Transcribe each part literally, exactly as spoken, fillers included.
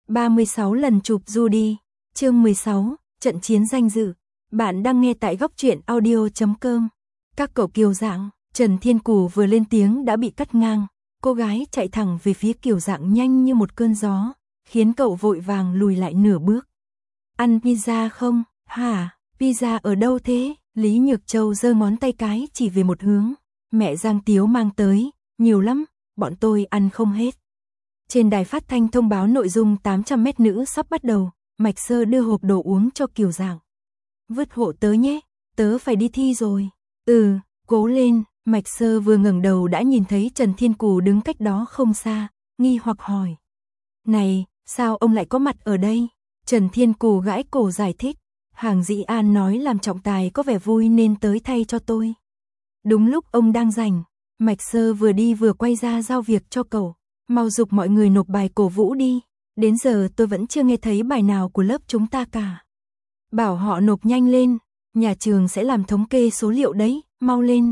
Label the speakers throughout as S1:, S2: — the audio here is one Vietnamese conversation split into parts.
S1: ba mươi sáu lần chụp Judy, chương mười sáu, trận chiến danh dự. Bạn đang nghe tại góc truyện audio chấm com. Các cậu Kiều Dạng, Trần Thiên Cù vừa lên tiếng đã bị cắt ngang. Cô gái chạy thẳng về phía Kiều Dạng nhanh như một cơn gió, khiến cậu vội vàng lùi lại nửa bước. Ăn pizza không? Hả? Pizza ở đâu thế? Lý Nhược Châu giơ ngón tay cái chỉ về một hướng. Mẹ Giang Tiếu mang tới, nhiều lắm, bọn tôi ăn không hết. Trên đài phát thanh thông báo nội dung tám trăm mét nữ sắp bắt đầu, Mạch Sơ đưa hộp đồ uống cho Kiều Dạng. Vứt hộ tớ nhé, tớ phải đi thi rồi. Ừ, cố lên. Mạch Sơ vừa ngẩng đầu đã nhìn thấy Trần Thiên Cù đứng cách đó không xa, nghi hoặc hỏi. Này, sao ông lại có mặt ở đây? Trần Thiên Cù gãi cổ giải thích. Hàng Dĩ An nói làm trọng tài có vẻ vui nên tới thay cho tôi. Đúng lúc ông đang rảnh, Mạch Sơ vừa đi vừa quay ra giao việc cho cậu. Mau giục mọi người nộp bài cổ vũ đi. Đến giờ tôi vẫn chưa nghe thấy bài nào của lớp chúng ta cả. Bảo họ nộp nhanh lên, nhà trường sẽ làm thống kê số liệu đấy, mau lên.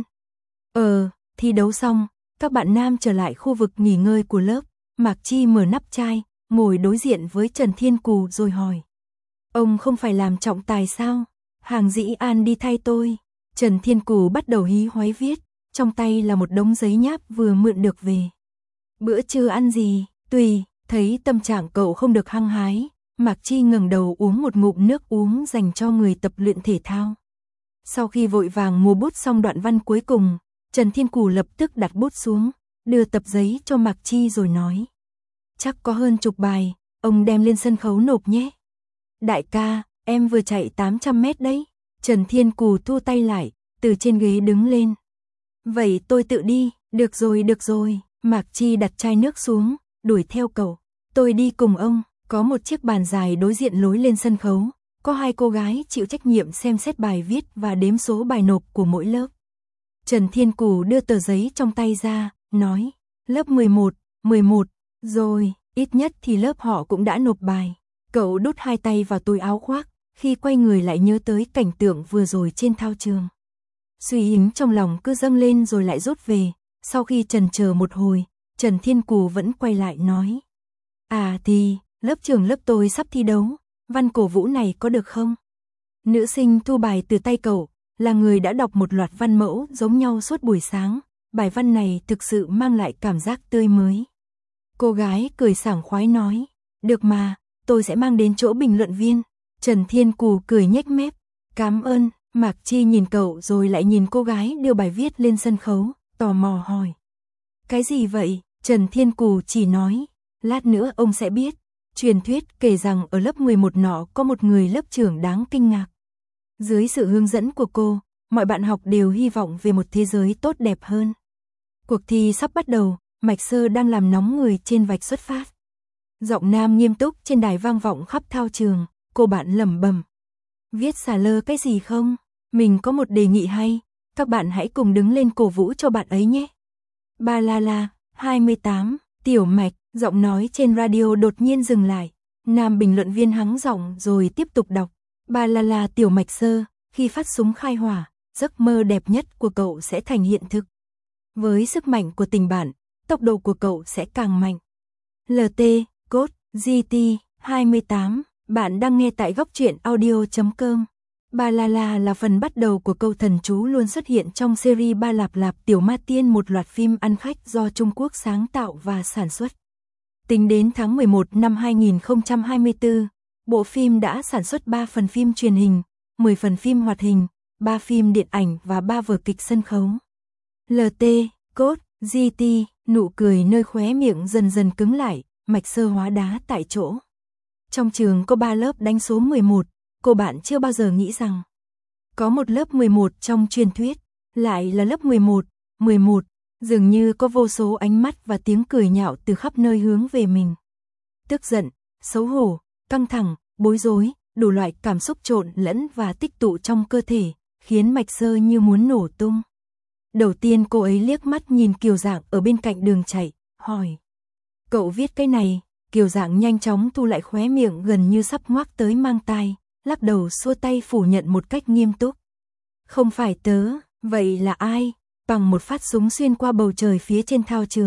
S1: Ờ, thi đấu xong, các bạn nam trở lại khu vực nghỉ ngơi của lớp. Mạc Chi mở nắp chai, ngồi đối diện với Trần Thiên Cù rồi hỏi. Ông không phải làm trọng tài sao? Hàng Dĩ An đi thay tôi. Trần Thiên Cù bắt đầu hí hoáy viết, trong tay là một đống giấy nháp vừa mượn được về. Bữa trưa ăn gì? Tùy, thấy tâm trạng cậu không được hăng hái, Mạc Chi ngẩng đầu uống một ngụm nước uống dành cho người tập luyện thể thao. Sau khi vội vàng mua bút xong đoạn văn cuối cùng, Trần Thiên Cù lập tức đặt bút xuống, đưa tập giấy cho Mạc Chi rồi nói. Chắc có hơn chục bài, ông đem lên sân khấu nộp nhé. Đại ca, em vừa chạy tám trăm mét đấy. Trần Thiên Cù thu tay lại, từ trên ghế đứng lên. Vậy tôi tự đi, được rồi được rồi. Mạc Chi đặt chai nước xuống, đuổi theo cậu. Tôi đi cùng ông, có một chiếc bàn dài đối diện lối lên sân khấu. Có hai cô gái chịu trách nhiệm xem xét bài viết và đếm số bài nộp của mỗi lớp. Trần Thiên Cù đưa tờ giấy trong tay ra, nói. Lớp mười một, mười một, rồi, ít nhất thì lớp họ cũng đã nộp bài. Cậu đút hai tay vào túi áo khoác, khi quay người lại nhớ tới cảnh tượng vừa rồi trên thao trường. Suy ính trong lòng cứ dâng lên rồi lại rút về. Sau khi chần chờ một hồi, Trần Thiên Cù vẫn quay lại nói. À thì, lớp trưởng lớp tôi sắp thi đấu, văn cổ vũ này có được không? Nữ sinh thu bài từ tay cậu, là người đã đọc một loạt văn mẫu giống nhau suốt buổi sáng. Bài văn này thực sự mang lại cảm giác tươi mới. Cô gái cười sảng khoái nói. Được mà, tôi sẽ mang đến chỗ bình luận viên. Trần Thiên Cù cười nhếch mép. Cảm ơn. Mạc Chi nhìn cậu rồi lại nhìn cô gái đưa bài viết lên sân khấu, tò mò hỏi. Cái gì vậy? Trần Thiên Cù chỉ nói. Lát nữa ông sẽ biết. Truyền thuyết kể rằng ở lớp mười một nọ có một người lớp trưởng đáng kinh ngạc. Dưới sự hướng dẫn của cô, mọi bạn học đều hy vọng về một thế giới tốt đẹp hơn. Cuộc thi sắp bắt đầu, Mạch Sơ đang làm nóng người trên vạch xuất phát. Giọng nam nghiêm túc trên đài vang vọng khắp thao trường, cô bạn lẩm bẩm. Viết xà lơ cái gì không? Mình có một đề nghị hay, các bạn hãy cùng đứng lên cổ vũ cho bạn ấy nhé. Ba la la, hai mươi tám, Tiểu Mạch, giọng nói trên radio đột nhiên dừng lại. Nam bình luận viên hắng giọng rồi tiếp tục đọc. Ba la la Tiểu Mạch Sơ, khi phát súng khai hỏa, giấc mơ đẹp nhất của cậu sẽ thành hiện thực. Với sức mạnh của tình bạn, tốc độ của cậu sẽ càng mạnh. lờ tê, code, giê tê, hai mươi tám, bạn đang nghe tại góc truyện audio chấm com. Ba la la là phần bắt đầu của câu thần chú luôn xuất hiện trong series Ba Lạp Lạp Tiểu Ma Tiên, một loạt phim ăn khách do Trung Quốc sáng tạo và sản xuất. Tính đến tháng mười một năm hai nghìn không trăm hai mươi tư, bộ phim đã sản xuất ba phần phim truyền hình, mười phần phim hoạt hình, ba phim điện ảnh và ba vở kịch sân khấu. lờ tê, code, giê tê, nụ cười nơi khóe miệng dần dần cứng lại, Mạch Sơ hóa đá tại chỗ. Trong trường có ba lớp đánh số mười một, cô bạn chưa bao giờ nghĩ rằng có một lớp mười một trong truyền thuyết, lại là lớp mười một, mười một, dường như có vô số ánh mắt và tiếng cười nhạo từ khắp nơi hướng về mình. Tức giận, xấu hổ, căng thẳng, bối rối, đủ loại cảm xúc trộn lẫn và tích tụ trong cơ thể, khiến Mạch Sơ như muốn nổ tung. Đầu tiên cô ấy liếc mắt nhìn Kiều Dạng ở bên cạnh đường chạy, hỏi. Cậu viết cái này? Kiều Dạng nhanh chóng thu lại khóe miệng gần như sắp ngoác tới mang tai, lắc đầu xua tay phủ nhận một cách nghiêm túc. Không phải tớ, vậy là ai? Bằng một phát súng xuyên qua bầu trời phía trên thao trường,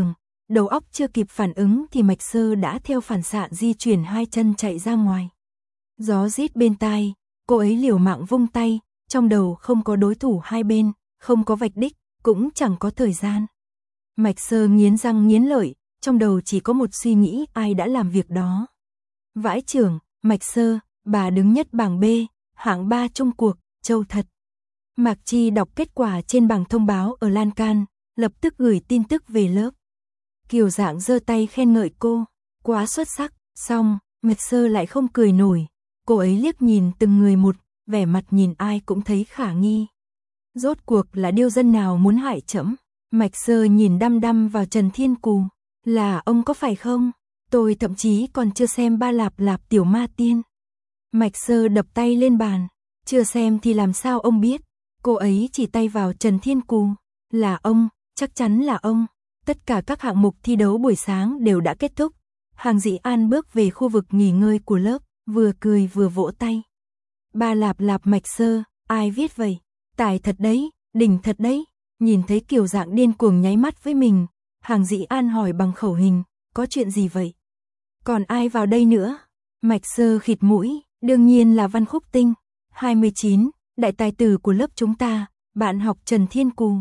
S1: đầu óc chưa kịp phản ứng thì Mạch Sơ đã theo phản xạ di chuyển hai chân chạy ra ngoài. Gió rít bên tai, cô ấy liều mạng vung tay, trong đầu không có đối thủ hai bên, không có vạch đích, cũng chẳng có thời gian. Mạch Sơ nghiến răng nghiến lợi, trong đầu chỉ có một suy nghĩ ai đã làm việc đó. Vãi chưởng, Mạch Sơ, bà đứng nhất bảng B, hạng ba chung cuộc, châu thật. Mạc Chi đọc kết quả trên bảng thông báo ở lan can, lập tức gửi tin tức về lớp. Kiều Dạng giơ tay khen ngợi cô, quá xuất sắc, xong, Mạch Sơ lại không cười nổi. Cô ấy liếc nhìn từng người một, vẻ mặt nhìn ai cũng thấy khả nghi. Rốt cuộc là điêu dân nào muốn hại trẫm? Mạch Sơ nhìn đăm đăm vào Trần Thiên Cù, là ông có phải không? Tôi thậm chí còn chưa xem Ba Lạp Lạp Tiểu Ma Tiên. Mạch Sơ đập tay lên bàn, chưa xem thì làm sao ông biết? Cô ấy chỉ tay vào Trần Thiên Cù, là ông, chắc chắn là ông. Tất cả các hạng mục thi đấu buổi sáng đều đã kết thúc. Hàng Dĩ An bước về khu vực nghỉ ngơi của lớp, vừa cười vừa vỗ tay. Ba Lạp Lạp Mạch Sơ, ai viết vậy? Tài thật đấy, đỉnh thật đấy. Nhìn thấy Kiều Dạng điên cuồng nháy mắt với mình, Hàng Dĩ An hỏi bằng khẩu hình, có chuyện gì vậy? Còn ai vào đây nữa? Mạch Sơ khịt mũi, đương nhiên là Văn Khúc Tinh, hai mươi chín, đại tài tử của lớp chúng ta, bạn học Trần Thiên Cù.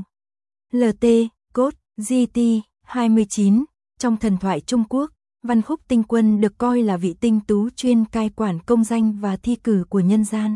S1: lờ tê, code, giê tê, hai mươi chín, trong thần thoại Trung Quốc, Văn Khúc Tinh Quân được coi là vị tinh tú chuyên cai quản công danh và thi cử của nhân gian.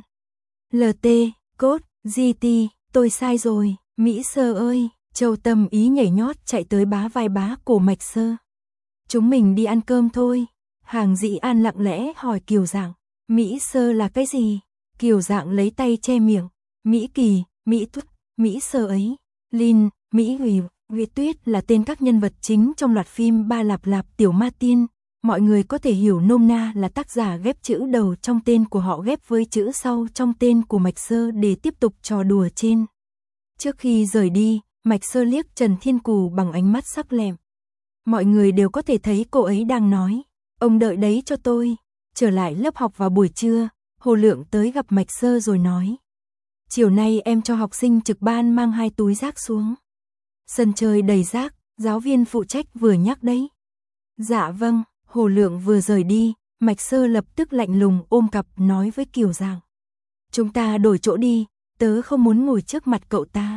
S1: lờ tê, code, giê tê, tôi sai rồi, Mỹ Sơ ơi, Châu Tâm Ý nhảy nhót chạy tới bá vai bá cổ Mạch Sơ. Chúng mình đi ăn cơm thôi. Hàng Dĩ An lặng lẽ hỏi Kiều Dạng, Mỹ Sơ là cái gì? Kiều Dạng lấy tay che miệng, Mỹ Kỳ, Mỹ Tuyết, Mỹ Sơ ấy, Linh, Mỹ Hủy, Huy Tuyết là tên các nhân vật chính trong loạt phim Ba Lạp Lạp Tiểu Ma Tiên. Mọi người có thể hiểu nôm na là tác giả ghép chữ đầu trong tên của họ ghép với chữ sau trong tên của Mạch Sơ để tiếp tục trò đùa trên. Trước khi rời đi, Mạch Sơ liếc Trần Thiên Cù bằng ánh mắt sắc lẹm. Mọi người đều có thể thấy cô ấy đang nói, ông đợi đấy cho tôi. Trở lại lớp học vào buổi trưa, Hồ Lượng tới gặp Mạch Sơ rồi nói, chiều nay em cho học sinh trực ban mang hai túi rác xuống. Sân chơi đầy rác, giáo viên phụ trách vừa nhắc đấy. Dạ vâng, Hồ Lượng vừa rời đi, Mạch Sơ lập tức lạnh lùng ôm cặp nói với Kiều Dạng, chúng ta đổi chỗ đi, tớ không muốn ngồi trước mặt cậu ta.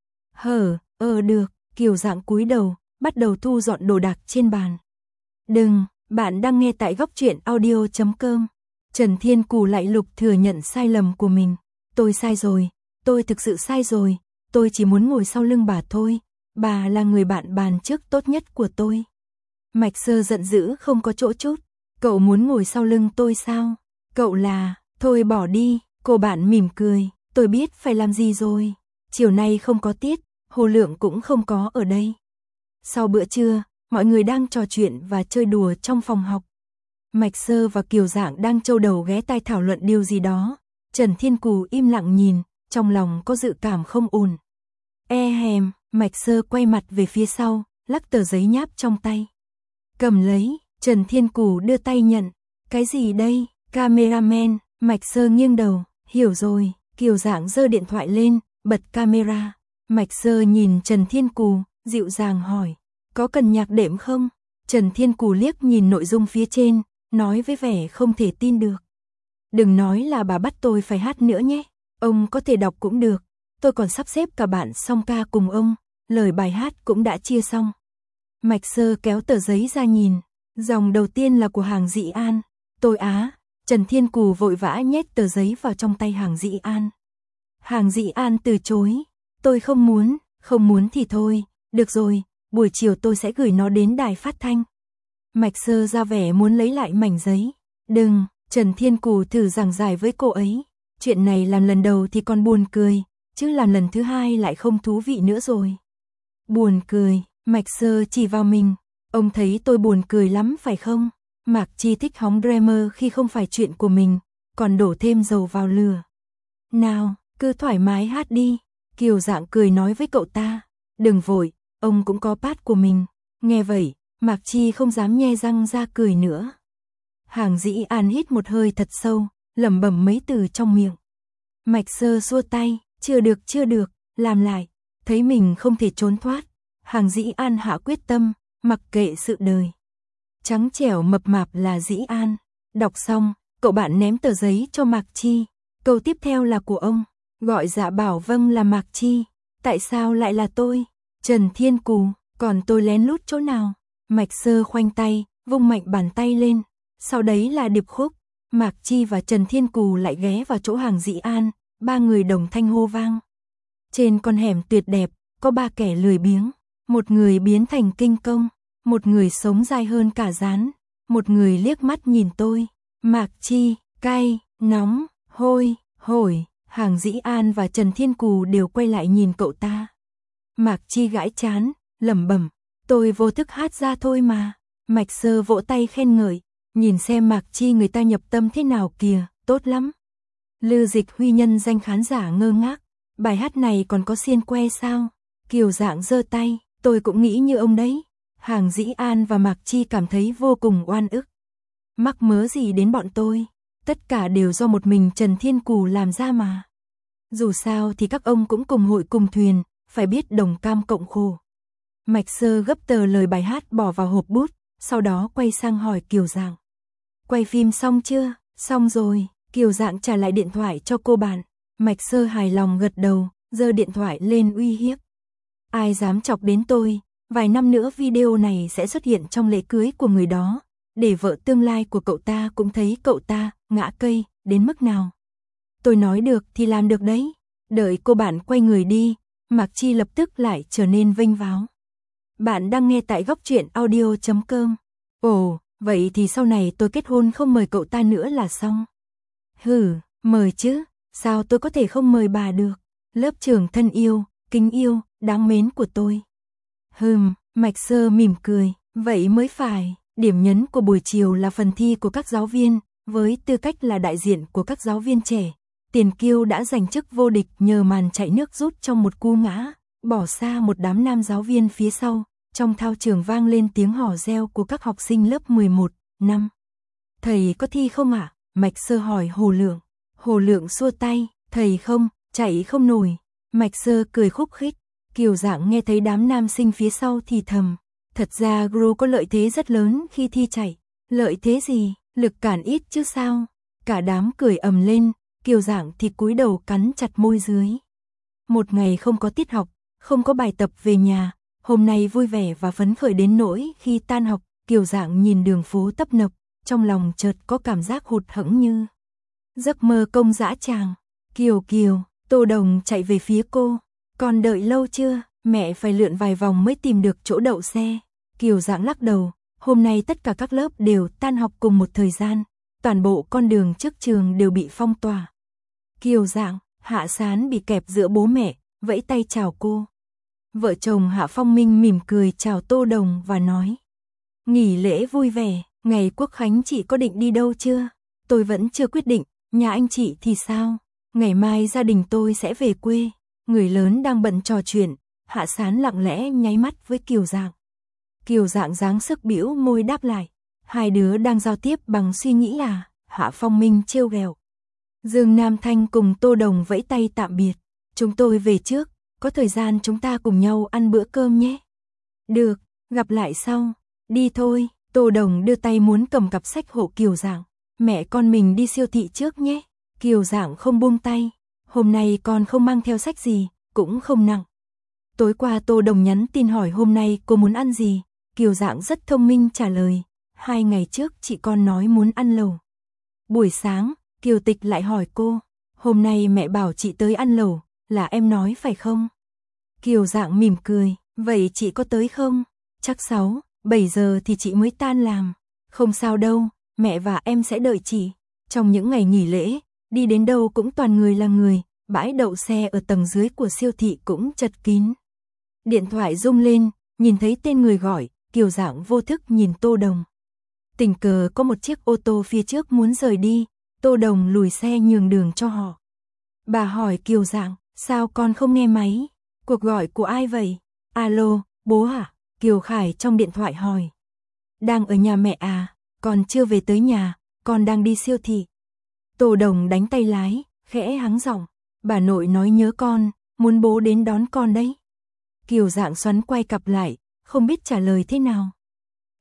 S1: Hờ, ờ được, Kiều Dạng cúi đầu, bắt đầu thu dọn đồ đạc trên bàn. Đừng, bạn đang nghe tại góc truyện audio chấm com. Trần Thiên Cù lại lục thừa nhận sai lầm của mình. Tôi sai rồi, tôi thực sự sai rồi, tôi chỉ muốn ngồi sau lưng bà thôi, bà là người bạn bàn trước tốt nhất của tôi. Mạch Sơ giận dữ không có chỗ chút, cậu muốn ngồi sau lưng tôi sao? Cậu là, thôi bỏ đi, cô bạn mỉm cười, tôi biết phải làm gì rồi. Chiều nay không có tiết, Hồ Lượng cũng không có ở đây. Sau bữa trưa, mọi người đang trò chuyện và chơi đùa trong phòng học. Mạch Sơ và Kiều Dạng đang châu đầu ghé tai thảo luận điều gì đó. Trần Thiên Cù im lặng nhìn, trong lòng có dự cảm không ổn. E hèm, Mạch Sơ quay mặt về phía sau, lắc tờ giấy nháp trong tay. Cầm lấy, Trần Thiên Cù đưa tay nhận. Cái gì đây? Cameraman, Mạch Sơ nghiêng đầu, hiểu rồi. Kiều Dạng giơ điện thoại lên, bật camera. Mạch Sơ nhìn Trần Thiên Cù, dịu dàng hỏi, có cần nhạc đệm không? Trần Thiên Cù liếc nhìn nội dung phía trên, nói với vẻ không thể tin được. Đừng nói là bà bắt tôi phải hát nữa nhé, ông có thể đọc cũng được, tôi còn sắp xếp cả bạn song ca cùng ông, lời bài hát cũng đã chia xong. Mạch Sơ kéo tờ giấy ra nhìn, dòng đầu tiên là của Hàng Dĩ An, tôi á. Trần Thiên Cù vội vã nhét tờ giấy vào trong tay Hàng Dĩ An. Hàng Dĩ An từ chối, tôi không muốn, không muốn thì thôi, được rồi, buổi chiều tôi sẽ gửi nó đến đài phát thanh. Mạch Sơ ra vẻ muốn lấy lại mảnh giấy. Đừng, Trần Thiên Cù thử giảng giải với cô ấy, chuyện này làm lần đầu thì còn buồn cười, chứ làm lần thứ hai lại không thú vị nữa rồi. Buồn cười, Mạch Sơ chỉ vào mình, ông thấy tôi buồn cười lắm phải không? Mạc Chi thích hóng drama khi không phải chuyện của mình, còn đổ thêm dầu vào lửa. Nào, cứ thoải mái hát đi, Kiều Dạng cười nói với cậu ta, đừng vội, ông cũng có part của mình. Nghe vậy, Mạc Chi không dám nhe răng ra cười nữa. Hàng Dĩ An hít một hơi thật sâu, lẩm bẩm mấy từ trong miệng. Mạch Sơ xua tay, chưa được chưa được, làm lại, thấy mình không thể trốn thoát. Hàng Dĩ An hạ quyết tâm, mặc kệ sự đời. Trắng trẻo mập mạp là Dĩ An. Đọc xong, cậu bạn ném tờ giấy cho Mạc Chi. Câu tiếp theo là của ông. Gọi Dạ bảo vâng là Mạc Chi. Tại sao lại là tôi? Trần Thiên Cù, còn tôi lén lút chỗ nào? Mạch Sơ khoanh tay, vung mạnh bàn tay lên. Sau đấy là điệp khúc. Mạc Chi và Trần Thiên Cù lại ghé vào chỗ hàng Dĩ An, ba người đồng thanh hô vang. Trên con hẻm tuyệt đẹp, có ba kẻ lười biếng. Một người biến thành kinh công, một người sống dài hơn cả rán, một người liếc mắt nhìn tôi. Mạc Chi, cay, nóng, hôi, hổi, hàng Dĩ An và Trần Thiên Cù đều quay lại nhìn cậu ta. Mạc Chi gãi chán, lẩm bẩm, tôi vô thức hát ra thôi mà. Mạch Sơ vỗ tay khen ngợi, nhìn xem Mạc Chi người ta nhập tâm thế nào kìa, tốt lắm. Lư Dịch Huy nhân danh khán giả ngơ ngác, bài hát này còn có xiên que sao? Kiều Dạng giơ tay, tôi cũng nghĩ như ông đấy. Hàng Dĩ An và Mạc Chi cảm thấy vô cùng oan ức. Mắc mớ gì đến bọn tôi, tất cả đều do một mình Trần Thiên Cù làm ra mà. Dù sao thì các ông cũng cùng hội cùng thuyền, phải biết đồng cam cộng khổ. Mạch Sơ gấp tờ lời bài hát bỏ vào hộp bút, sau đó quay sang hỏi Kiều Dạng. Quay phim xong chưa? Xong rồi, Kiều Dạng trả lại điện thoại cho cô bạn. Mạch Sơ hài lòng gật đầu, giơ điện thoại lên uy hiếp. Ai dám chọc đến tôi, vài năm nữa video này sẽ xuất hiện trong lễ cưới của người đó, để vợ tương lai của cậu ta cũng thấy cậu ta ngã cây đến mức nào. Tôi nói được thì làm được đấy. Đợi cô bạn quay người đi, Mạc Chi lập tức lại trở nên vênh váo. Bạn đang nghe tại góc truyện audio chấm com. Ồ, vậy thì sau này tôi kết hôn không mời cậu ta nữa là xong. Hừ, mời chứ, sao tôi có thể không mời bà được. Lớp trưởng thân yêu, kính yêu, đáng mến của tôi. Hừm, Mạch Sơ mỉm cười, vậy mới phải. Điểm nhấn của buổi chiều là phần thi của các giáo viên, với tư cách là đại diện của các giáo viên trẻ. Tiền Kiêu đã giành chức vô địch nhờ màn chạy nước rút trong một cú ngã, bỏ xa một đám nam giáo viên phía sau. Trong thao trường vang lên tiếng hò reo của các học sinh lớp mười một, năm. Thầy có thi không ạ? À? Mạch Sơ hỏi Hồ Lượng. Hồ Lượng xua tay, thầy không, chạy không nổi. Mạch Sơ cười khúc khích. Kiều Dạng nghe thấy đám nam sinh phía sau thì thầm. Thật ra Gru có lợi thế rất lớn khi thi chạy. Lợi thế gì? Lực cản ít chứ sao? Cả đám cười ầm lên, Kiều Dạng thì cúi đầu cắn chặt môi dưới. Một ngày không có tiết học, không có bài tập về nhà, hôm nay vui vẻ và phấn khởi đến nỗi khi tan học, Kiều Dạng nhìn đường phố tấp nập, trong lòng chợt có cảm giác hụt hẫng như giấc mơ công dã tràng. Kiều Kiều, Tô Đồng chạy về phía cô. Còn đợi lâu chưa? Mẹ phải lượn vài vòng mới tìm được chỗ đậu xe. Kiều Dạng lắc đầu, hôm nay tất cả các lớp đều tan học cùng một thời gian, toàn bộ con đường trước trường đều bị phong tỏa. Kiều Dạng, Hạ Sán bị kẹp giữa bố mẹ, vẫy tay chào cô. Vợ chồng Hạ Phong Minh mỉm cười chào Tô Đồng và nói. Nghỉ lễ vui vẻ, ngày Quốc Khánh chị có định đi đâu chưa? Tôi vẫn chưa quyết định, nhà anh chị thì sao? Ngày mai gia đình tôi sẽ về quê. Người lớn đang bận trò chuyện, Hạ Sán lặng lẽ nháy mắt với Kiều Dạng. Kiều Dạng dáng sức bĩu môi đáp lại. Hai đứa đang giao tiếp bằng suy nghĩ à? Hạ Phong Minh trêu ghẹo. Dương Nam Thanh cùng Tô Đồng vẫy tay tạm biệt. Chúng tôi về trước, có thời gian chúng ta cùng nhau ăn bữa cơm nhé. Được, gặp lại sau. Đi thôi. Tô Đồng đưa tay muốn cầm cặp sách hộ Kiều Dạng. Mẹ con mình đi siêu thị trước nhé. Kiều Dạng không buông tay. Hôm nay con không mang theo sách gì, cũng không nặng. Tối qua Tô Đồng nhắn tin hỏi hôm nay cô muốn ăn gì. Kiều Dạng rất thông minh trả lời. Hai ngày trước chị con nói muốn ăn lẩu. Buổi sáng, Kiều Tịch lại hỏi cô. Hôm nay mẹ bảo chị tới ăn lẩu, là em nói phải không? Kiều Dạng mỉm cười. Vậy chị có tới không? Chắc sáu, bảy giờ thì chị mới tan làm. Không sao đâu, mẹ và em sẽ đợi chị. Trong những ngày nghỉ lễ, đi đến đâu cũng toàn người là người. Bãi đậu xe ở tầng dưới của siêu thị cũng chật kín. Điện thoại rung lên, nhìn thấy tên người gọi, Kiều Dạng vô thức nhìn Tô Đồng. Tình cờ có một chiếc ô tô phía trước muốn rời đi, Tô Đồng lùi xe nhường đường cho họ. Bà hỏi Kiều Dạng, sao con không nghe máy? Cuộc gọi của ai vậy? Alo, bố hả? Kiều Khải trong điện thoại hỏi. Đang ở nhà mẹ à, còn chưa về tới nhà, con đang đi siêu thị. Tô Đồng đánh tay lái, khẽ hắng giọng. Bà nội nói nhớ con, muốn bố đến đón con đấy. Kiều Dạng xoắn quay cặp lại, không biết trả lời thế nào.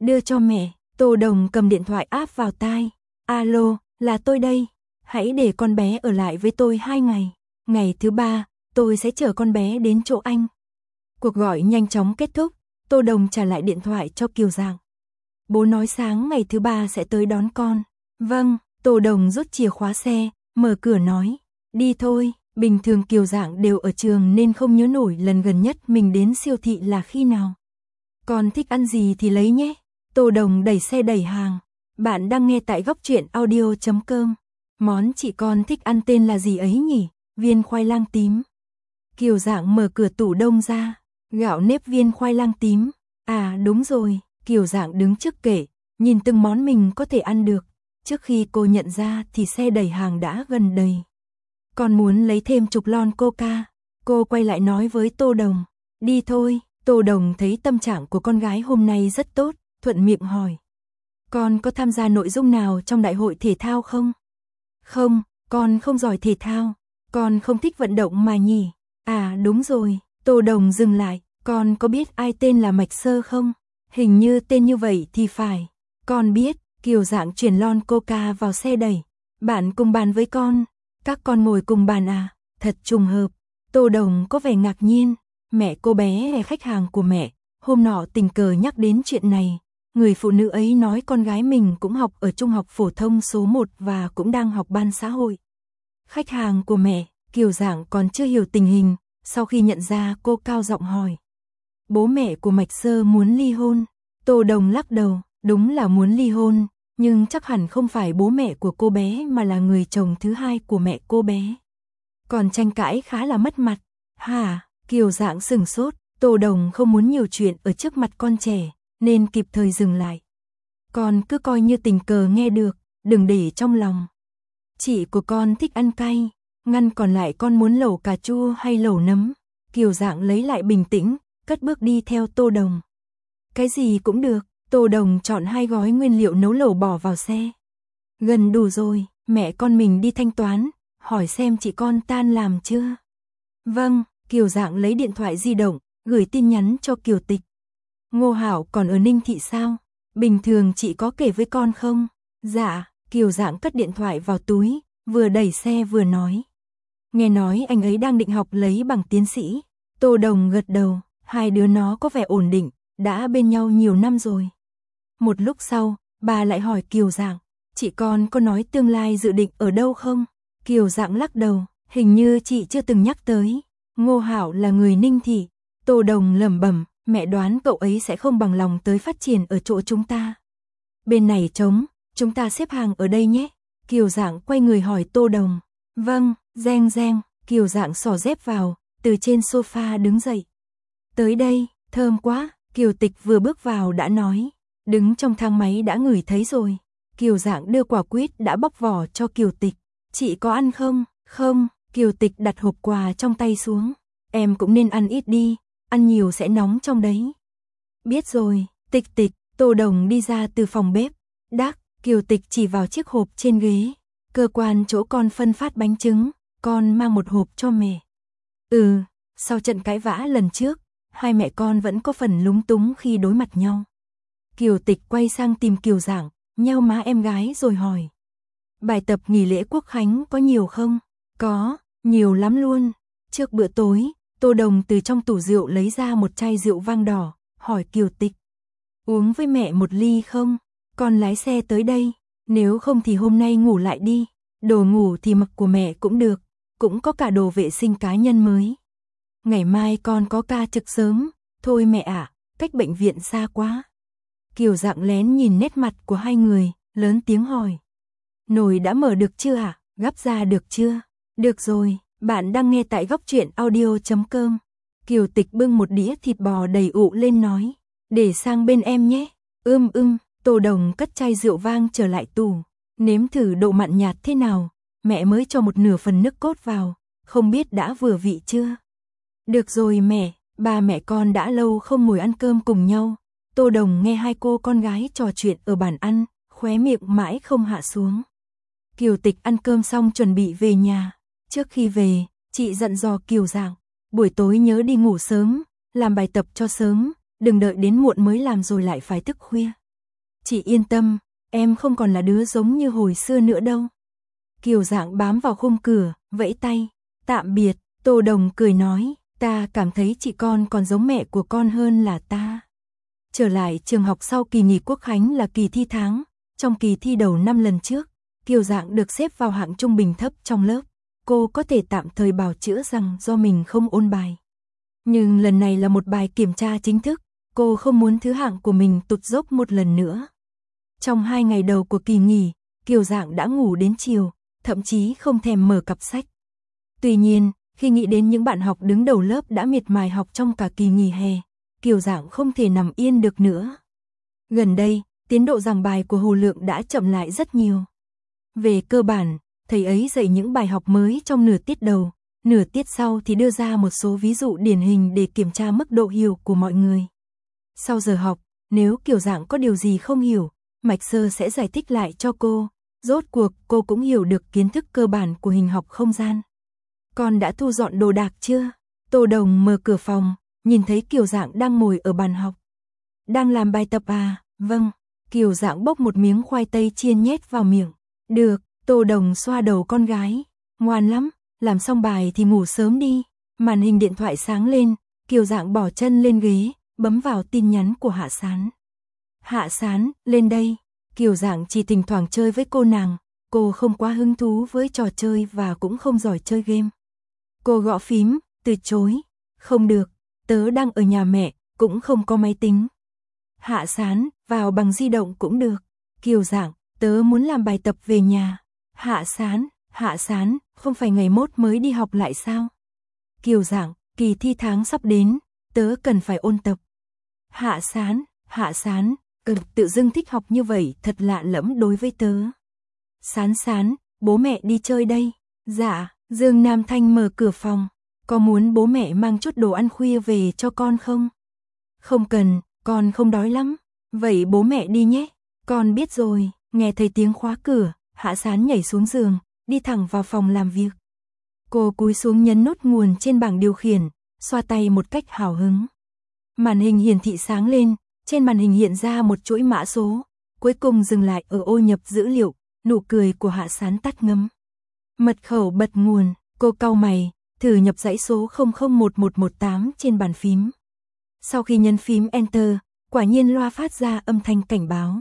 S1: đưa cho mẹ. Tô Đồng cầm điện thoại áp vào tai. Alo, là tôi đây. Hãy để con bé ở lại với tôi hai ngày. Ngày thứ ba, tôi sẽ chở con bé đến chỗ anh. Cuộc gọi nhanh chóng kết thúc, Tô Đồng trả lại điện thoại cho Kiều Dạng. Bố nói sáng ngày thứ ba sẽ tới đón con. Vâng, Tô Đồng rút chìa khóa xe, mở cửa nói. Đi thôi, bình thường Kiều Dạng đều ở trường nên không nhớ nổi lần gần nhất mình đến siêu thị là khi nào. Con thích ăn gì thì lấy nhé. Tô Đồng đẩy xe đẩy hàng. Bạn đang nghe tại góc truyện audio chấm com. Món chị con thích ăn tên là gì ấy nhỉ? Viên khoai lang tím. Kiều Dạng mở cửa tủ đông ra. Gạo nếp viên khoai lang tím. À đúng rồi, Kiều Dạng đứng trước kệ, nhìn từng món mình có thể ăn được. Trước khi cô nhận ra thì xe đẩy hàng đã gần đầy. Con muốn lấy thêm chục lon coca. Cô quay lại nói với Tô Đồng. Đi thôi. Tô Đồng thấy tâm trạng của con gái hôm nay rất tốt, thuận miệng hỏi. Con có tham gia nội dung nào trong đại hội thể thao không? Không, con không giỏi thể thao. Con không thích vận động mà nhỉ? À đúng rồi, Tô Đồng dừng lại. Con có biết ai tên là Mạch Sơ không? Hình như tên như vậy thì phải. Con biết. Kiều Dạng chuyển lon coca vào xe đẩy. Bạn cùng bàn với con. Các con ngồi cùng bàn à? Thật trùng hợp. Tô Đồng có vẻ ngạc nhiên. Mẹ cô bé là khách hàng của mẹ. Hôm nọ tình cờ nhắc đến chuyện này. Người phụ nữ ấy nói con gái mình cũng học ở trung học phổ thông số một và cũng đang học ban xã hội. Khách hàng của mẹ, Kiều Dạng còn chưa hiểu tình hình. Sau khi nhận ra cô cao giọng hỏi. Bố mẹ của Mạch Sơ muốn ly hôn. Tô Đồng lắc đầu, đúng là muốn ly hôn. Nhưng chắc hẳn không phải bố mẹ của cô bé mà là người chồng thứ hai của mẹ cô bé. Còn tranh cãi khá là mất mặt. Hả? Kiều Dạng sừng sốt. Tô Đồng không muốn nhiều chuyện ở trước mặt con trẻ, nên kịp thời dừng lại. Con cứ coi như tình cờ nghe được, đừng để trong lòng. Chị của con thích ăn cay, ngăn còn lại con muốn lẩu cà chua hay lẩu nấm. Kiều Dạng lấy lại bình tĩnh, cất bước đi theo Tô Đồng. Cái gì cũng được. Tô Đồng chọn hai gói nguyên liệu nấu lẩu bỏ vào xe. Gần đủ rồi, mẹ con mình đi thanh toán, hỏi xem chị con tan làm chưa. Vâng, Kiều Dạng lấy điện thoại di động, gửi tin nhắn cho Kiều Tịch. Ngô Hảo còn ở Ninh Thị sao? Bình thường chị có kể với con không? Dạ, Kiều Dạng cất điện thoại vào túi, vừa đẩy xe vừa nói. Nghe nói anh ấy đang định học lấy bằng tiến sĩ. Tô Đồng gật đầu, hai đứa nó có vẻ ổn định, đã bên nhau nhiều năm rồi. Một lúc sau, bà lại hỏi Kiều Dạng, chị con có nói tương lai dự định ở đâu không? Kiều Dạng lắc đầu, hình như chị chưa từng nhắc tới. Ngô Hảo là người Ninh Thị. Tô Đồng lẩm bẩm, mẹ đoán cậu ấy sẽ không bằng lòng tới phát triển ở chỗ chúng ta. Bên này trống, chúng ta xếp hàng ở đây nhé. Kiều Dạng quay người hỏi Tô Đồng. Vâng, reng reng, Kiều Dạng xỏ dép vào, từ trên sofa đứng dậy. Tới đây, thơm quá, Kiều Tịch vừa bước vào đã nói. Đứng trong thang máy đã ngửi thấy rồi. Kiều Dạng đưa quả quýt đã bóc vỏ cho Kiều Tịch. Chị có ăn không? Không, Kiều Tịch đặt hộp quà trong tay xuống. Em cũng nên ăn ít đi, ăn nhiều sẽ nóng trong đấy. Biết rồi, Tịch Tịch. Tô Đồng đi ra từ phòng bếp. Đắc, Kiều Tịch chỉ vào chiếc hộp trên ghế. Cơ quan chỗ con phân phát bánh trứng, con mang một hộp cho mẹ. Ừ, sau trận cãi vã lần trước, hai mẹ con vẫn có phần lúng túng khi đối mặt nhau. Kiều Tịch quay sang tìm Kiều Dạng, nheo má em gái rồi hỏi. Bài tập nghỉ lễ Quốc Khánh có nhiều không? Có, nhiều lắm luôn. Trước bữa tối, Tô Đồng từ trong tủ rượu lấy ra một chai rượu vang đỏ, hỏi Kiều Tịch. Uống với mẹ một ly không? Con lái xe tới đây, nếu không thì hôm nay ngủ lại đi. Đồ ngủ thì mặc của mẹ cũng được, cũng có cả đồ vệ sinh cá nhân mới. Ngày mai con có ca trực sớm, thôi mẹ ạ, cách bệnh viện xa quá. Kiều Dạng lén nhìn nét mặt của hai người, lớn tiếng hỏi. Nồi đã mở được chưa ạ? À? Gắp ra được chưa? Được rồi, bạn đang nghe tại góc truyện audio chấm com. Kiều Tịch bưng một đĩa thịt bò đầy ụ lên nói. Để sang bên em nhé. Ưm ưm, Tô Đồng cất chai rượu vang trở lại tủ. Nếm thử độ mặn nhạt thế nào. Mẹ mới cho một nửa phần nước cốt vào, không biết đã vừa vị chưa? Được rồi mẹ, ba mẹ con đã lâu không ngồi ăn cơm cùng nhau. Tô Đồng nghe hai cô con gái trò chuyện ở bàn ăn, khóe miệng mãi không hạ xuống. Kiều Tịch ăn cơm xong chuẩn bị về nhà. Trước khi về, chị dặn dò Kiều Dạng, buổi tối nhớ đi ngủ sớm, làm bài tập cho sớm, đừng đợi đến muộn mới làm rồi lại phải thức khuya. Chị yên tâm, em không còn là đứa giống như hồi xưa nữa đâu. Kiều Dạng bám vào khung cửa, vẫy tay, tạm biệt. Tô Đồng cười nói, ta cảm thấy chị con còn giống mẹ của con hơn là ta. Trở lại trường học sau kỳ nghỉ Quốc khánh là kỳ thi tháng, trong kỳ thi đầu năm lần trước, Kiều Dạng được xếp vào hạng trung bình thấp trong lớp. Cô có thể tạm thời bào chữa rằng do mình không ôn bài. Nhưng lần này là một bài kiểm tra chính thức, cô không muốn thứ hạng của mình tụt dốc một lần nữa. Trong hai ngày đầu của kỳ nghỉ, Kiều Dạng đã ngủ đến chiều, thậm chí không thèm mở cặp sách. Tuy nhiên, khi nghĩ đến những bạn học đứng đầu lớp đã miệt mài học trong cả kỳ nghỉ hè, Kiều Dạng không thể nằm yên được nữa. Gần đây, tiến độ giảng bài của Hồ Lượng đã chậm lại rất nhiều. Về cơ bản, thầy ấy dạy những bài học mới trong nửa tiết đầu, nửa tiết sau thì đưa ra một số ví dụ điển hình để kiểm tra mức độ hiểu của mọi người. Sau giờ học, nếu Kiều Dạng có điều gì không hiểu, Mạch Sơ sẽ giải thích lại cho cô. Rốt cuộc cô cũng hiểu được kiến thức cơ bản của hình học không gian. Con đã thu dọn đồ đạc chưa? Tô Đồng mở cửa phòng, nhìn thấy Kiều Dạng đang ngồi ở bàn học. Đang làm bài tập à? Vâng. Kiều Dạng bốc một miếng khoai tây chiên nhét vào miệng. Được. Tô Đồng xoa đầu con gái. Ngoan lắm, làm xong bài thì ngủ sớm đi. Màn hình điện thoại sáng lên, Kiều Dạng bỏ chân lên ghế, bấm vào tin nhắn của Hạ Sán. Hạ Sán, lên đây. Kiều Dạng chỉ thỉnh thoảng chơi với cô nàng, cô không quá hứng thú với trò chơi và cũng không giỏi chơi game. Cô gõ phím, từ chối. Không được, tớ đang ở nhà mẹ, cũng không có máy tính. Hạ Sán, vào bằng di động cũng được. Kiều Dạng, tớ muốn làm bài tập về nhà. Hạ Sán, Hạ Sán, không phải ngày mốt mới đi học lại sao? Kiều Dạng, kỳ thi tháng sắp đến, tớ cần phải ôn tập. Hạ Sán, Hạ Sán, ừ, tự dưng thích học như vậy thật lạ lẫm đối với tớ. Sán Sán, bố mẹ đi chơi đây. Dạ, Dương Nam Thanh mở cửa phòng. Có muốn bố mẹ mang chút đồ ăn khuya về cho con không? Không cần, con không đói lắm. Vậy bố mẹ đi nhé. Con biết rồi. Nghe thấy tiếng khóa cửa, Hạ Sán nhảy xuống giường, đi thẳng vào phòng làm việc. Cô cúi xuống nhấn nút nguồn trên bảng điều khiển, xoa tay một cách hào hứng. Màn hình hiển thị sáng lên, trên màn hình hiện ra một chuỗi mã số, cuối cùng dừng lại ở ô nhập dữ liệu, nụ cười của Hạ Sán tắt ngấm. Mật khẩu bật nguồn, cô cau mày, thử nhập dãy số không không một một một tám trên bàn phím. Sau khi nhấn phím Enter, quả nhiên loa phát ra âm thanh cảnh báo.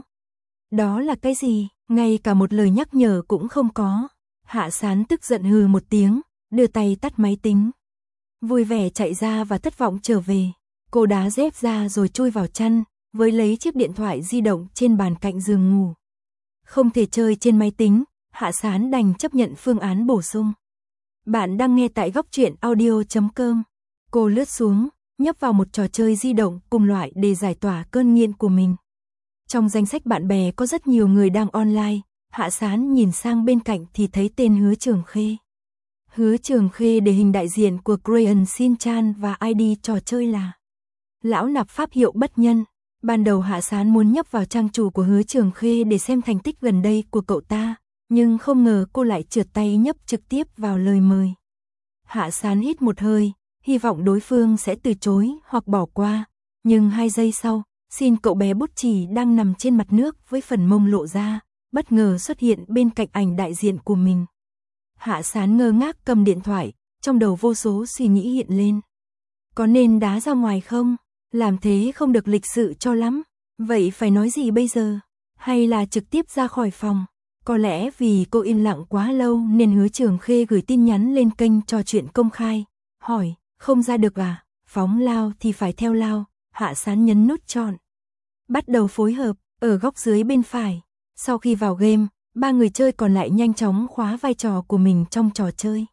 S1: Đó là cái gì? Ngay cả một lời nhắc nhở cũng không có. Hạ Sán tức giận hừ một tiếng, đưa tay tắt máy tính. Vui vẻ chạy ra và thất vọng trở về. Cô đá dép ra rồi chui vào chăn, với lấy chiếc điện thoại di động trên bàn cạnh giường ngủ. Không thể chơi trên máy tính, Hạ Sán đành chấp nhận phương án bổ sung. Bạn đang nghe tại góc truyện audio chấm com. Cô lướt xuống, nhấp vào một trò chơi di động cùng loại để giải tỏa cơn nghiện của mình. Trong danh sách bạn bè có rất nhiều người đang online, Hạ Sán nhìn sang bên cạnh thì thấy tên Hứa Trường Khê. Hứa Trường Khê để hình đại diện của Crayon Shin-chan và i đê trò chơi là Lão nạp pháp hiệu bất nhân. Ban đầu Hạ Sán muốn nhấp vào trang chủ của Hứa Trường Khê để xem thành tích gần đây của cậu ta, nhưng không ngờ cô lại trượt tay nhấp trực tiếp vào lời mời. Hạ Sán hít một hơi, hy vọng đối phương sẽ từ chối hoặc bỏ qua, nhưng hai giây sau, xin cậu bé bút chì đang nằm trên mặt nước với phần mông lộ ra, bất ngờ xuất hiện bên cạnh ảnh đại diện của mình. Hạ Sán ngơ ngác cầm điện thoại, trong đầu vô số suy nghĩ hiện lên. Có nên đá ra ngoài không? Làm thế không được lịch sự cho lắm. Vậy phải nói gì bây giờ? Hay là trực tiếp ra khỏi phòng? Có lẽ vì cô im lặng quá lâu nên Hứa Trường Khê gửi tin nhắn lên kênh trò chuyện công khai. Hỏi, không ra được à? Phóng lao thì phải theo lao. Hạ Sán nhấn nút chọn. Bắt đầu phối hợp, ở góc dưới bên phải. Sau khi vào game, ba người chơi còn lại nhanh chóng khóa vai trò của mình trong trò chơi.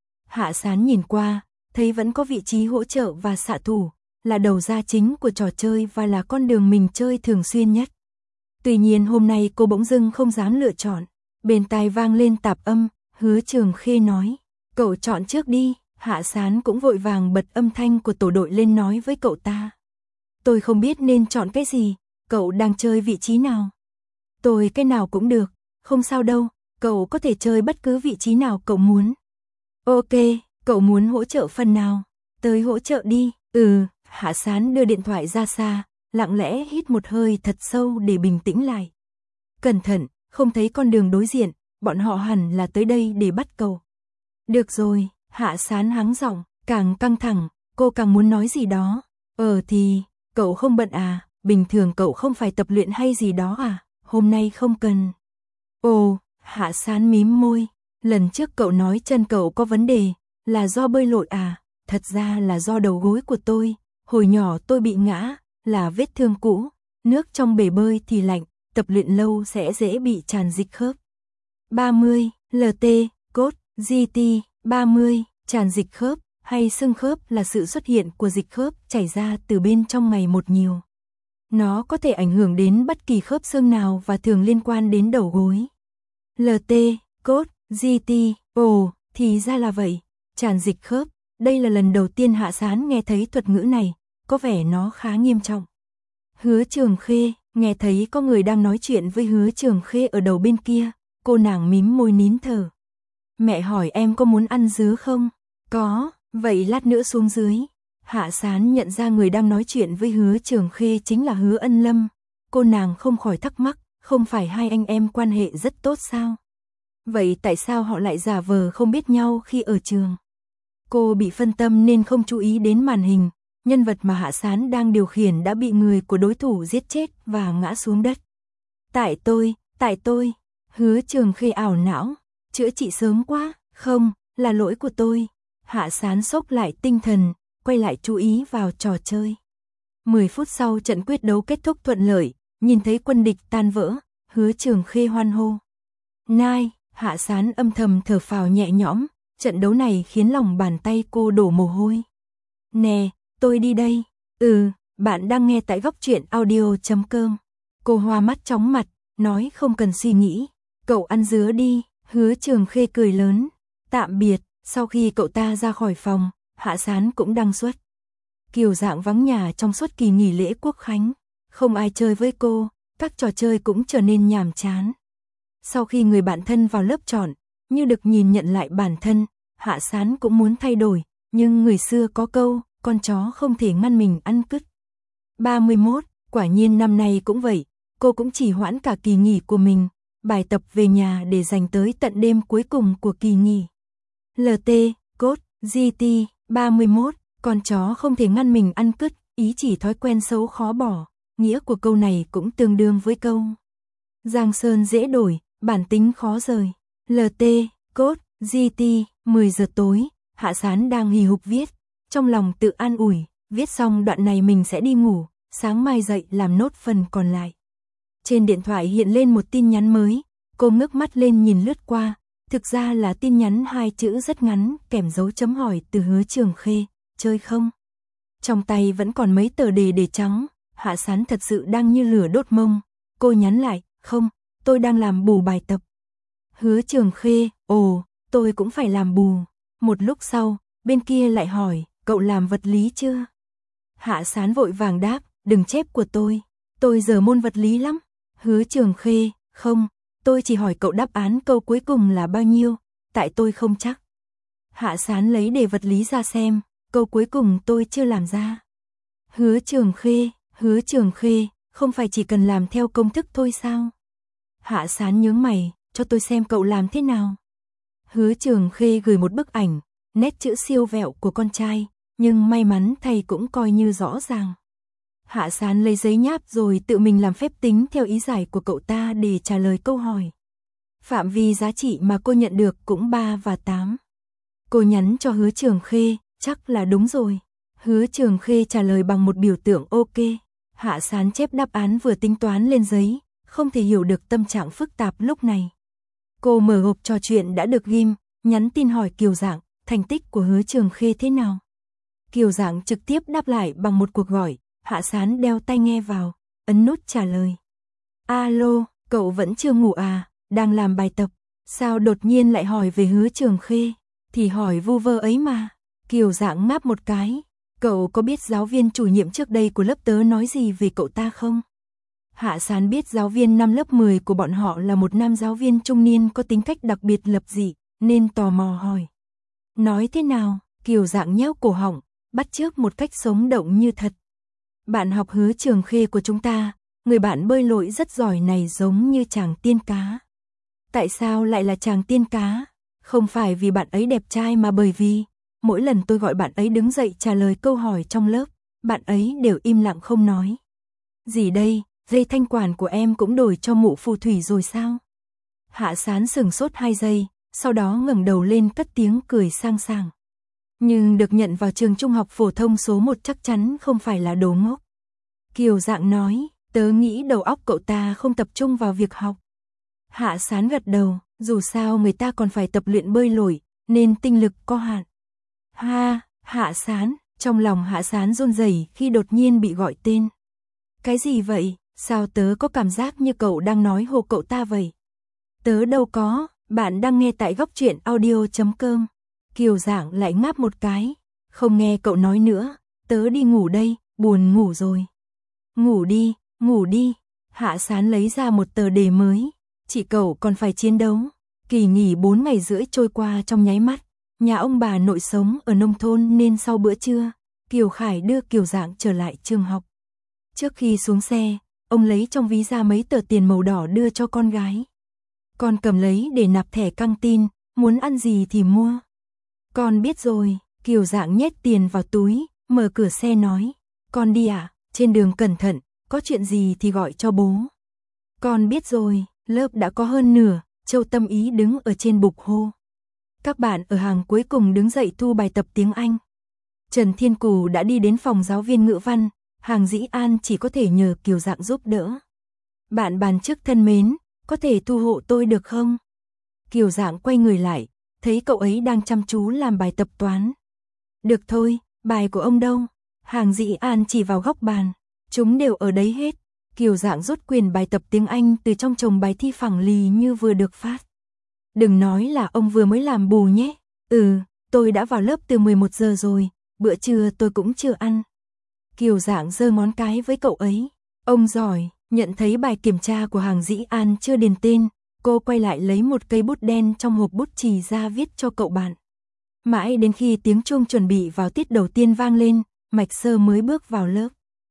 S1: Hạ Sán nhìn qua, thấy vẫn có vị trí hỗ trợ và xạ thủ, là đầu ra chính của trò chơi và là con đường mình chơi thường xuyên nhất. Tuy nhiên hôm nay cô bỗng dưng không dám lựa chọn. Bên tai vang lên tạp âm, Hứa Trường Khê nói, cậu chọn trước đi. Hạ Sán cũng vội vàng bật âm thanh của tổ đội lên nói với cậu ta. Tôi không biết nên chọn cái gì, cậu đang chơi vị trí nào? Tôi cái nào cũng được, không sao đâu, cậu có thể chơi bất cứ vị trí nào cậu muốn. Ok, cậu muốn hỗ trợ phần nào? Tới hỗ trợ đi. Ừ, Hạ Sán đưa điện thoại ra xa, lặng lẽ hít một hơi thật sâu để bình tĩnh lại. Cẩn thận, không thấy con đường đối diện, bọn họ hẳn là tới đây để bắt cậu. Được rồi, Hạ Sán hắng giọng, càng căng thẳng, cô càng muốn nói gì đó. Ờ thì, cậu không bận à, bình thường cậu không phải tập luyện hay gì đó à, hôm nay không cần. Ồ, Hạ Sán mím môi, lần trước cậu nói chân cậu có vấn đề, là do bơi lội à, thật ra là do đầu gối của tôi, hồi nhỏ tôi bị ngã, là vết thương cũ, nước trong bể bơi thì lạnh, tập luyện lâu sẽ dễ bị tràn dịch khớp. ba mươi, lờ tê, cốt, giê tê, ba mươi, tràn dịch khớp hay sưng khớp là sự xuất hiện của dịch khớp chảy ra từ bên trong ngày một nhiều. Nó có thể ảnh hưởng đến bất kỳ khớp xương nào và thường liên quan đến đầu gối. lờ tê, cốt, giê tê, ồ, thì ra là vậy, tràn dịch khớp, đây là lần đầu tiên Hạ Sán nghe thấy thuật ngữ này, có vẻ nó khá nghiêm trọng. Hứa Trường Khê, nghe thấy có người đang nói chuyện với Hứa Trường Khê ở đầu bên kia, cô nàng mím môi nín thở. Mẹ hỏi em có muốn ăn dứa không? Có, vậy lát nữa xuống dưới. Hạ Sán nhận ra người đang nói chuyện với Hứa Trường Khê chính là Hứa Ân Lâm. Cô nàng không khỏi thắc mắc, không phải hai anh em quan hệ rất tốt sao? Vậy tại sao họ lại giả vờ không biết nhau khi ở trường? Cô bị phân tâm nên không chú ý đến màn hình. Nhân vật mà Hạ Sán đang điều khiển đã bị người của đối thủ giết chết và ngã xuống đất. Tại tôi, tại tôi, Hứa Trường Khê ảo não, chữa trị sớm quá, không, là lỗi của tôi. Hạ Sán sốc lại tinh thần, quay lại chú ý vào trò chơi. mười phút sau trận quyết đấu kết thúc thuận lợi, nhìn thấy quân địch tan vỡ, Hứa Trường Khê hoan hô. Nai, Hạ Sán âm thầm thở phào nhẹ nhõm, trận đấu này khiến lòng bàn tay cô đổ mồ hôi. Nè, tôi đi đây. Ừ, bạn đang nghe tại góc truyện audio chấm com. Cô hoa mắt chóng mặt, nói không cần suy nghĩ. Cậu ăn dứa đi, Hứa Trường Khê cười lớn. Tạm biệt, sau khi cậu ta ra khỏi phòng, Hạ Sán cũng đăng xuất. Kiều Dạng vắng nhà trong suốt kỳ nghỉ lễ Quốc Khánh. Không ai chơi với cô, các trò chơi cũng trở nên nhàm chán. Sau khi người bạn thân vào lớp chọn, như được nhìn nhận lại bản thân, Hạ Sán cũng muốn thay đổi, nhưng người xưa có câu, con chó không thể ngăn mình ăn cứt. ba mươi mốt, quả nhiên năm nay cũng vậy, cô cũng chỉ hoãn cả kỳ nghỉ của mình, bài tập về nhà để dành tới tận đêm cuối cùng của kỳ nghỉ. lờ tê, cốt, giê tê, ba mươi mốt, con chó không thể ngăn mình ăn cứt, ý chỉ thói quen xấu khó bỏ, nghĩa của câu này cũng tương đương với câu Giang sơn dễ đổi, bản tính khó rời. lờ tê, cốt, giê tê, mười giờ tối, Hạ Sán đang hì hục viết, trong lòng tự an ủi, viết xong đoạn này mình sẽ đi ngủ, sáng mai dậy làm nốt phần còn lại. Trên điện thoại hiện lên một tin nhắn mới, cô ngước mắt lên nhìn lướt qua, thực ra là tin nhắn hai chữ rất ngắn, kèm dấu chấm hỏi từ Hứa Trường Khê, chơi không? Trong tay vẫn còn mấy tờ đề đề trắng, Hạ Sán thật sự đang như lửa đốt mông, cô nhắn lại, không, tôi đang làm bù bài tập. Hứa Trường Khê, ồ, tôi cũng phải làm bù. Một lúc sau, bên kia lại hỏi, cậu làm vật lý chưa? Hạ Sán vội vàng đáp, đừng chép của tôi, tôi giờ môn vật lý lắm. Hứa Trường Khê, không, tôi chỉ hỏi cậu đáp án câu cuối cùng là bao nhiêu, tại tôi không chắc. Hạ Sán lấy đề vật lý ra xem, câu cuối cùng tôi chưa làm ra. Hứa Trường Khê, Hứa Trường Khê, không phải chỉ cần làm theo công thức thôi sao? Hạ Sán nhướng mày, cho tôi xem cậu làm thế nào. Hứa Trường Khê gửi một bức ảnh, nét chữ siêu vẹo của con trai, nhưng may mắn thầy cũng coi như rõ ràng. Hạ Sán lấy giấy nháp rồi tự mình làm phép tính theo ý giải của cậu ta để trả lời câu hỏi. Phạm vi giá trị mà cô nhận được cũng ba và tám. Cô nhắn cho Hứa Trường Khê, chắc là đúng rồi. Hứa Trường Khê trả lời bằng một biểu tượng ok. Hạ Sán chép đáp án vừa tính toán lên giấy, không thể hiểu được tâm trạng phức tạp lúc này. Cô mở hộp trò chuyện đã được ghim, nhắn tin hỏi Kiều Dạng, thành tích của Hứa Trường Khê thế nào? Kiều Dạng trực tiếp đáp lại bằng một cuộc gọi, Hạ Sán đeo tai nghe vào, ấn nút trả lời. Alo, cậu vẫn chưa ngủ à, đang làm bài tập, sao đột nhiên lại hỏi về Hứa Trường Khê? Thì hỏi vu vơ ấy mà. Kiều Dạng ngáp một cái, cậu có biết giáo viên chủ nhiệm trước đây của lớp tớ nói gì về cậu ta không? Hạ Sán biết giáo viên năm lớp mười của bọn họ là một nam giáo viên trung niên có tính cách đặc biệt lập dị, nên tò mò hỏi. Nói thế nào? Kiều Dạng nhéo cổ họng, bắt chước một cách sống động như thật. Bạn học Hứa Trường Khê của chúng ta, người bạn bơi lội rất giỏi này giống như chàng tiên cá. Tại sao lại là chàng tiên cá? Không phải vì bạn ấy đẹp trai mà bởi vì, mỗi lần tôi gọi bạn ấy đứng dậy trả lời câu hỏi trong lớp, bạn ấy đều im lặng không nói. Gì đây, dây thanh quản của em cũng đổi cho mụ phù thủy rồi sao? Hạ Sán sừng sốt hai giây, sau đó ngẩng đầu lên cất tiếng cười sang sảng. Nhưng được nhận vào trường trung học phổ thông số một chắc chắn không phải là đồ ngốc. Kiều Dạng nói, tớ nghĩ đầu óc cậu ta không tập trung vào việc học. Hạ Sán gật đầu, dù sao người ta còn phải tập luyện bơi lội, nên tinh lực có hạn. Ha, Hạ Sán, trong lòng Hạ Sán run rẩy khi đột nhiên bị gọi tên. Cái gì vậy, sao tớ có cảm giác như cậu đang nói hộ cậu ta vậy? Tớ đâu có, bạn đang nghe tại góc truyện audio chấm com. Kiều Dạng lại ngáp một cái, không nghe cậu nói nữa, tớ đi ngủ đây, buồn ngủ rồi. Ngủ đi, ngủ đi. Hạ Sán lấy ra một tờ đề mới, chị cậu còn phải chiến đấu. Kỳ nghỉ bốn ngày rưỡi trôi qua trong nháy mắt, nhà ông bà nội sống ở nông thôn nên sau bữa trưa, Kiều Khải đưa Kiều Dạng trở lại trường học. Trước khi xuống xe, ông lấy trong ví ra mấy tờ tiền màu đỏ đưa cho con gái. Con cầm lấy để nạp thẻ căng tin, muốn ăn gì thì mua. Con biết rồi, Kiều Dạng nhét tiền vào túi, mở cửa xe nói, con đi ạ, à, trên đường cẩn thận, có chuyện gì thì gọi cho bố. Con biết rồi, lớp đã có hơn nửa, Châu Tâm Ý đứng ở trên bục hô. Các bạn ở hàng cuối cùng đứng dậy thu bài tập tiếng Anh. Trần Thiên Cù đã đi đến phòng giáo viên ngữ văn, Hàng Dĩ An chỉ có thể nhờ Kiều Dạng giúp đỡ. Bạn bàn trước thân mến, có thể thu hộ tôi được không? Kiều Dạng quay người lại, thấy cậu ấy đang chăm chú làm bài tập toán. Được thôi, bài của ông đâu? Hàng Dĩ An chỉ vào góc bàn, chúng đều ở đấy hết. Kiều Dạng rút quyền bài tập tiếng Anh từ trong chồng bài thi phẳng lì như vừa được phát. Đừng nói là ông vừa mới làm bù nhé. Ừ, tôi đã vào lớp từ mười một giờ rồi, bữa trưa tôi cũng chưa ăn. Kiều Dạng giơ ngón cái với cậu ấy. Ông giỏi, nhận thấy bài kiểm tra của Hàng Dĩ An chưa điền tên, cô quay lại lấy một cây bút đen trong hộp bút chì ra viết cho cậu bạn. Mãi đến khi tiếng chuông chuẩn bị vào tiết đầu tiên vang lên, Mạch Sơ mới bước vào lớp.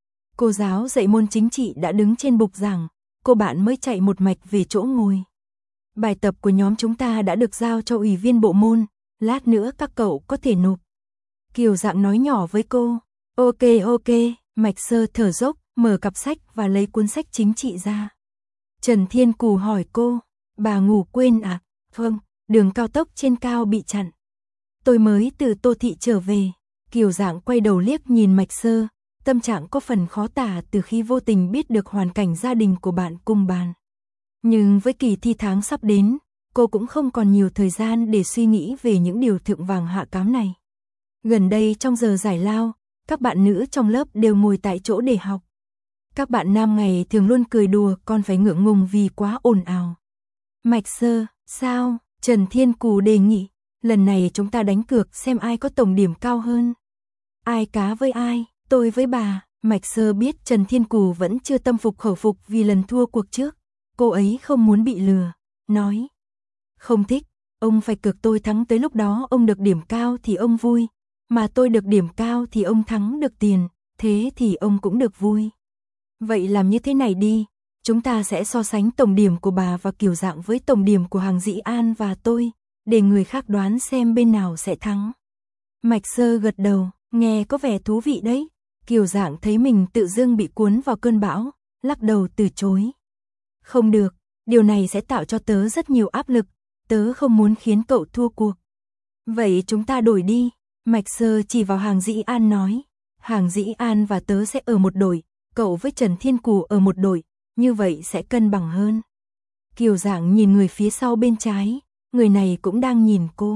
S1: Cô giáo dạy môn chính trị đã đứng trên bục giảng, cô bạn mới chạy một mạch về chỗ ngồi. Bài tập của nhóm chúng ta đã được giao cho ủy viên bộ môn, lát nữa các cậu có thể nộp. Kiều Dạng nói nhỏ với cô. Ok ok, Mạch Sơ thở dốc, mở cặp sách và lấy cuốn sách chính trị ra. Trần Thiên Cù hỏi cô, bà ngủ quên à? Không, đường cao tốc trên cao bị chặn. Tôi mới từ Tô Thị trở về. Kiều Dạng quay đầu liếc nhìn Mạch Sơ, tâm trạng có phần khó tả từ khi vô tình biết được hoàn cảnh gia đình của bạn cùng bàn. Nhưng với kỳ thi tháng sắp đến, cô cũng không còn nhiều thời gian để suy nghĩ về những điều thượng vàng hạ cám này. Gần đây trong giờ giải lao, các bạn nữ trong lớp đều ngồi tại chỗ để học. Các bạn nam ngày thường luôn cười đùa còn phải ngượng ngùng vì quá ồn ào. Mạch Sơ, sao? Trần Thiên Cù đề nghị, lần này chúng ta đánh cược xem ai có tổng điểm cao hơn. Ai cá với ai, tôi với bà. Mạch Sơ biết Trần Thiên Cù vẫn chưa tâm phục khẩu phục vì lần thua cuộc trước. Cô ấy không muốn bị lừa, nói. Không thích, ông phải cược tôi thắng, tới lúc đó ông được điểm cao thì ông vui. Mà tôi được điểm cao thì ông thắng được tiền, thế thì ông cũng được vui. Vậy làm như thế này đi, chúng ta sẽ so sánh tổng điểm của bà và Kiều Dạng với tổng điểm của Hàng Dĩ An và tôi, để người khác đoán xem bên nào sẽ thắng. Mạch Sơ gật đầu, nghe có vẻ thú vị đấy. Kiều Dạng thấy mình tự dưng bị cuốn vào cơn bão, lắc đầu từ chối. Không được, điều này sẽ tạo cho tớ rất nhiều áp lực, tớ không muốn khiến cậu thua cuộc. Vậy chúng ta đổi đi. Mạch Sơ chỉ vào Hàng Dĩ An nói, Hàng Dĩ An và tớ sẽ ở một đội, cậu với Trần Thiên Cù ở một đội, như vậy sẽ cân bằng hơn. Kiều Dạng nhìn người phía sau bên trái, người này cũng đang nhìn cô.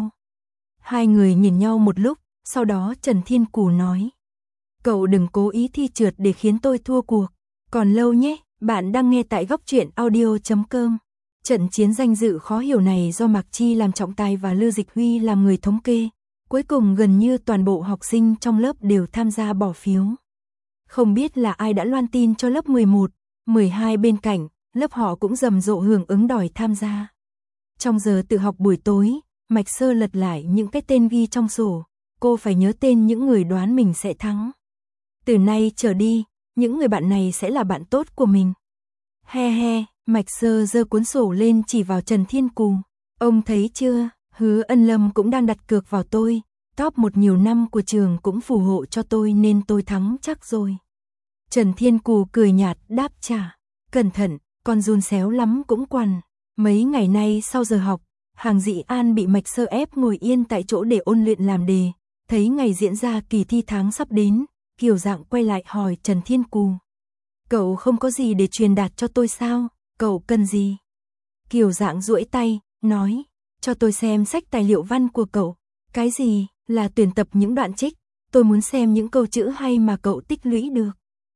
S1: Hai người nhìn nhau một lúc, sau đó Trần Thiên Cù nói, cậu đừng cố ý thi trượt để khiến tôi thua cuộc, còn lâu nhé. Bạn đang nghe tại góc truyện audio chấm com. Trận chiến danh dự khó hiểu này do Mạc Chi làm trọng tài và Lưu Dịch Huy làm người thống kê. Cuối cùng gần như toàn bộ học sinh trong lớp đều tham gia bỏ phiếu. Không biết là ai đã loan tin cho lớp mười một, mười hai bên cạnh, lớp họ cũng rầm rộ hưởng ứng đòi tham gia. Trong giờ tự học buổi tối, Mạch Sơ lật lại những cái tên ghi trong sổ, cô phải nhớ tên những người đoán mình sẽ thắng. Từ nay trở đi, những người bạn này sẽ là bạn tốt của mình. He he, Mạch Sơ giơ cuốn sổ lên chỉ vào Trần Thiên Cù. Ông thấy chưa, Hứa Ân Lâm cũng đang đặt cược vào tôi, top một nhiều năm của trường cũng phù hộ cho tôi nên tôi thắng chắc rồi. Trần Thiên Cù cười nhạt đáp trả, cẩn thận, con giun xéo lắm cũng quằn. Mấy ngày nay sau giờ học, Hàng Dị An bị Mạch Sơ ép ngồi yên tại chỗ để ôn luyện làm đề, thấy ngày diễn ra kỳ thi tháng sắp đến, Kiều Dạng quay lại hỏi Trần Thiên Cù. Cậu không có gì để truyền đạt cho tôi sao, cậu cần gì? Kiều Dạng duỗi tay, nói, cho tôi xem sách tài liệu văn của cậu. Cái gì, là tuyển tập những đoạn trích, tôi muốn xem những câu chữ hay mà cậu tích lũy được.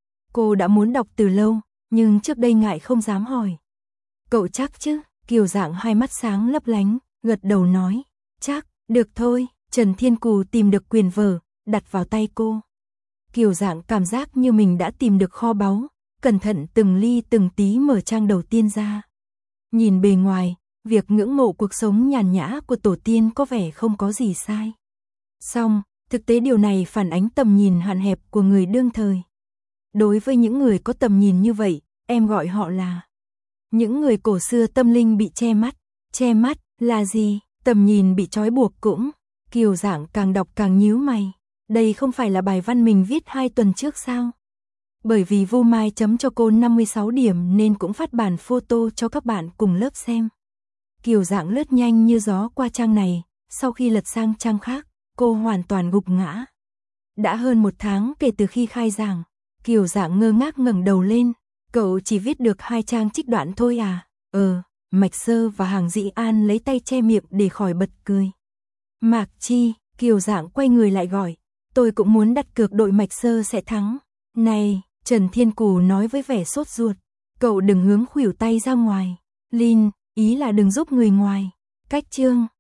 S1: Cô đã muốn đọc từ lâu, nhưng trước đây ngại không dám hỏi. Cậu chắc chứ? Kiều Dạng hai mắt sáng lấp lánh, gật đầu nói, chắc, được thôi. Trần Thiên Cù tìm được quyền vở, đặt vào tay cô. Kiều Dạng cảm giác như mình đã tìm được kho báu, cẩn thận từng ly từng tí mở trang đầu tiên ra. Nhìn bề ngoài, việc ngưỡng mộ cuộc sống nhàn nhã của tổ tiên có vẻ không có gì sai. Song, thực tế điều này phản ánh tầm nhìn hạn hẹp của người đương thời. Đối với những người có tầm nhìn như vậy, em gọi họ là những người cổ xưa tâm linh bị che mắt. Che mắt là gì? Tầm nhìn bị trói buộc cũng. Kiều Dạng càng đọc càng nhíu mày. Đây không phải là bài văn mình viết hai tuần trước sao? Bởi vì Vu Mai chấm cho cô năm mươi sáu điểm nên cũng phát bản photo cho các bạn cùng lớp xem. Kiều Dạng lướt nhanh như gió qua trang này, sau khi lật sang trang khác, cô hoàn toàn gục ngã. Đã hơn một tháng kể từ khi khai giảng, Kiều Dạng ngơ ngác ngẩng đầu lên, cậu chỉ viết được hai trang trích đoạn thôi à? Ờ, Mạch Sơ và Hàng Dị An lấy tay che miệng để khỏi bật cười. Mạc Chi, Kiều Dạng quay người lại gọi, tôi cũng muốn đặt cược đội Mạch Sơ sẽ thắng. Này, Trần Thiên Cù nói với vẻ sốt ruột, cậu đừng hướng khuỷu tay ra ngoài. Lin, ý là đừng giúp người ngoài. Cách chương.